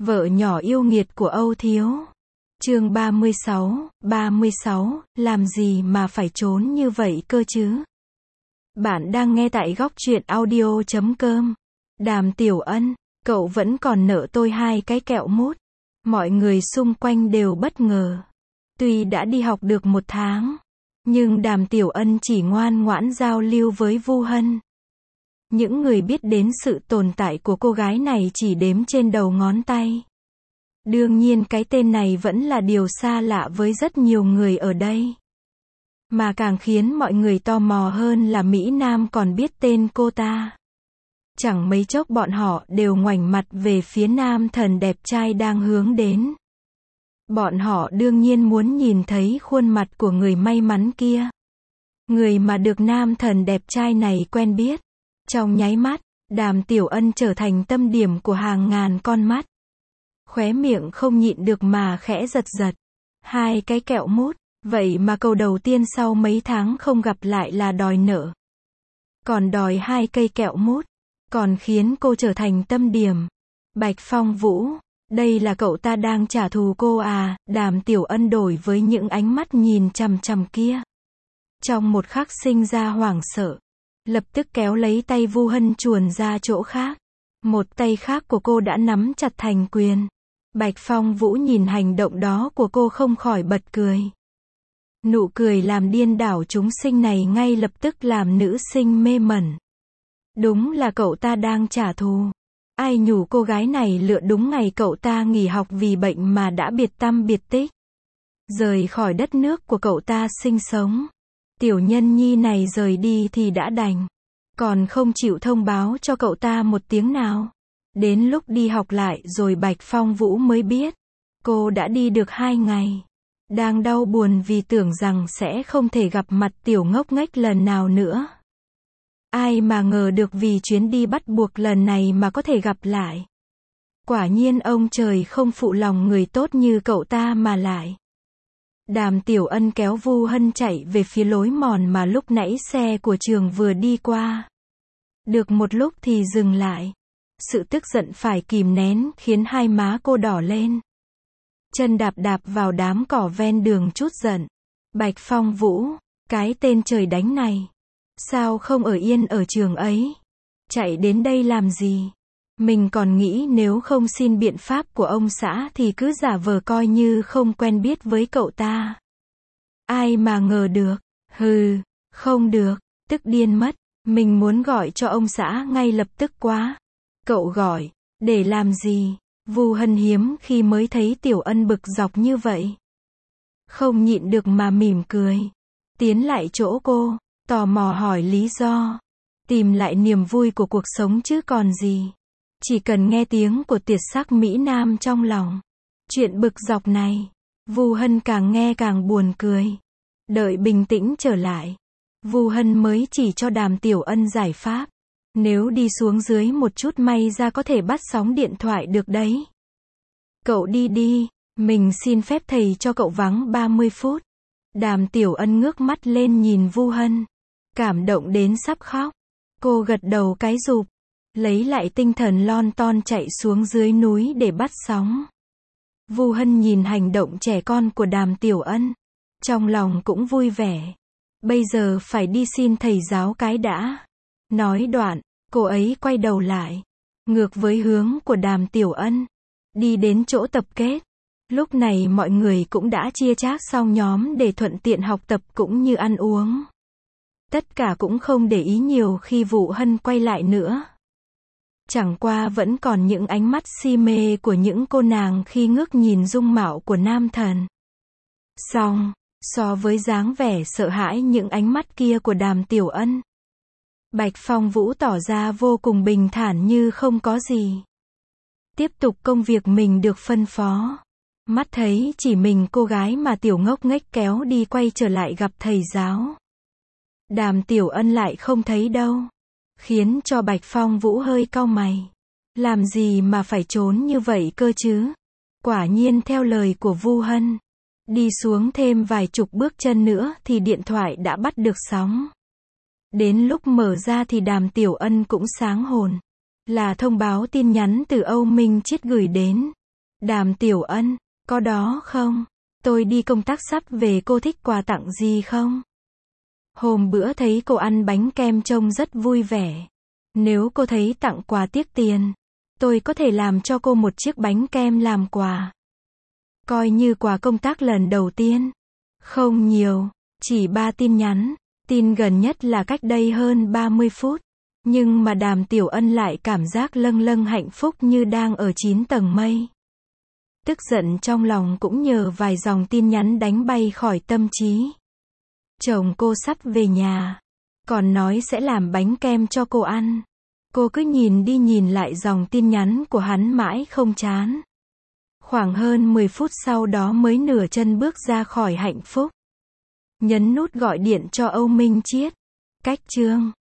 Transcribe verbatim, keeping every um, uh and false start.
Vợ nhỏ yêu nghiệt của Âu Thiếu. Chương ba mươi sáu, ba mươi sáu, làm gì mà phải trốn như vậy cơ chứ? Bạn đang nghe tại góc truyện audio chấm com. Đàm Tiểu Ân, cậu vẫn còn nợ tôi hai cái kẹo mút. Mọi người xung quanh đều bất ngờ. Tuy đã đi học được một tháng, nhưng Đàm Tiểu Ân chỉ ngoan ngoãn giao lưu với Vu Hân. Những người biết đến sự tồn tại của cô gái này chỉ đếm trên đầu ngón tay. Đương nhiên cái tên này vẫn là điều xa lạ với rất nhiều người ở đây. Mà càng khiến mọi người tò mò hơn là Mỹ Nam còn biết tên cô ta. Chẳng mấy chốc bọn họ đều ngoảnh mặt về phía nam thần đẹp trai đang hướng đến. Bọn họ đương nhiên muốn nhìn thấy khuôn mặt của người may mắn kia. Người mà được nam thần đẹp trai này quen biết. Trong nháy mắt, Đàm Tiểu Ân trở thành tâm điểm của hàng ngàn con mắt. Khóe miệng không nhịn được mà khẽ giật giật. Hai cái kẹo mút, vậy mà câu đầu tiên sau mấy tháng không gặp lại là đòi nợ. Còn đòi hai cây kẹo mút, còn khiến cô trở thành tâm điểm. Bạch Phong Vũ, đây là cậu ta đang trả thù cô à? Đàm Tiểu Ân đổi với những ánh mắt nhìn chằm chằm kia. Trong một khắc sinh ra hoảng sợ. Lập tức kéo lấy tay Vu Hân chuồn ra chỗ khác. Một tay khác của cô đã nắm chặt thành quyền. Bạch Phong Vũ nhìn hành động đó của cô không khỏi bật cười. Nụ cười làm điên đảo chúng sinh này ngay lập tức làm nữ sinh mê mẩn. Đúng là cậu ta đang trả thù. Ai nhủ cô gái này lựa đúng ngày cậu ta nghỉ học vì bệnh mà đã biệt tăm biệt tích. Rời khỏi đất nước của cậu ta sinh sống. Tiểu nhân nhi này rời đi thì đã đành. Còn không chịu thông báo cho cậu ta một tiếng nào. Đến lúc đi học lại rồi Bạch Phong Vũ mới biết. Cô đã đi được hai ngày. Đang đau buồn vì tưởng rằng sẽ không thể gặp mặt tiểu ngốc nghếch lần nào nữa. Ai mà ngờ được vì chuyến đi bắt buộc lần này mà có thể gặp lại. Quả nhiên ông trời không phụ lòng người tốt như cậu ta mà lại. Đàm Tiểu Ân kéo Vu Hân chạy về phía lối mòn mà lúc nãy xe của trường vừa đi qua. Được một lúc thì dừng lại. Sự tức giận phải kìm nén khiến hai má cô đỏ lên. Chân đạp đạp vào đám cỏ ven đường chút giận. Bạch Phong Vũ, cái tên trời đánh này. Sao không ở yên ở trường ấy? Chạy đến đây làm gì? Mình còn nghĩ nếu không xin biện pháp của ông xã thì cứ giả vờ coi như không quen biết với cậu ta. Ai mà ngờ được. Hừ, không được, tức điên mất. Mình muốn gọi cho ông xã ngay lập tức quá. Cậu gọi, để làm gì? Vu Hân hiếm khi mới thấy Tiểu Ân bực dọc như vậy. Không nhịn được mà mỉm cười. Tiến lại chỗ cô, tò mò hỏi lý do. Tìm lại niềm vui của cuộc sống chứ còn gì. Chỉ cần nghe tiếng của tuyệt sắc Mỹ Nam trong lòng. Chuyện bực dọc này, Vu Hân càng nghe càng buồn cười. Đợi bình tĩnh trở lại, Vu Hân mới chỉ cho Đàm Tiểu Ân giải pháp. Nếu đi xuống dưới một chút may ra có thể bắt sóng điện thoại được đấy. Cậu đi đi, mình xin phép thầy cho cậu vắng ba mươi phút. Đàm Tiểu Ân ngước mắt lên nhìn Vu Hân. Cảm động đến sắp khóc. Cô gật đầu cái rụp. Lấy lại tinh thần lon ton chạy xuống dưới núi để bắt sóng. Vu Hân nhìn hành động trẻ con của Đàm Tiểu Ân. Trong lòng cũng vui vẻ. Bây giờ phải đi xin thầy giáo cái đã. Nói đoạn, cô ấy quay đầu lại. Ngược với hướng của Đàm Tiểu Ân. Đi đến chỗ tập kết. Lúc này mọi người cũng đã chia chác xong nhóm để thuận tiện học tập cũng như ăn uống. Tất cả cũng không để ý nhiều khi Vu Hân quay lại nữa. Chẳng qua vẫn còn những ánh mắt si mê của những cô nàng khi ngước nhìn dung mạo của nam thần. Song, so với dáng vẻ sợ hãi những ánh mắt kia của Đàm Tiểu Ân, Bạch Phong Vũ tỏ ra vô cùng bình thản như không có gì. Tiếp tục công việc mình được phân phó. Mắt thấy chỉ mình cô gái mà tiểu ngốc nghếch kéo đi quay trở lại gặp thầy giáo. Đàm Tiểu Ân lại không thấy đâu. Khiến cho Bạch Phong Vũ hơi cau mày. Làm gì mà phải trốn như vậy cơ chứ? Quả nhiên theo lời của Vu Hân. Đi xuống thêm vài chục bước chân nữa thì điện thoại đã bắt được sóng. Đến lúc mở ra thì Đàm Tiểu Ân cũng sáng hồn. Là thông báo tin nhắn từ Âu Minh Chiết gửi đến. Đàm Tiểu Ân, có đó không? Tôi đi công tác sắp về, cô thích quà tặng gì không? Hôm bữa thấy cô ăn bánh kem trông rất vui vẻ. Nếu cô thấy tặng quà tiếc tiền, tôi có thể làm cho cô một chiếc bánh kem làm quà. Coi như quà công tác lần đầu tiên. Không nhiều, chỉ ba tin nhắn. Tin gần nhất là cách đây hơn ba mươi phút. Nhưng mà Đàm Tiểu Ân lại cảm giác lâng lâng hạnh phúc như đang ở chín tầng mây. Tức giận trong lòng cũng nhờ vài dòng tin nhắn đánh bay khỏi tâm trí. Chồng cô sắp về nhà, còn nói sẽ làm bánh kem cho cô ăn. Cô cứ nhìn đi nhìn lại dòng tin nhắn của hắn mãi không chán. Khoảng hơn mười phút sau đó mới nửa chân bước ra khỏi hạnh phúc. Nhấn nút gọi điện cho Âu Minh Chiết. Cách chương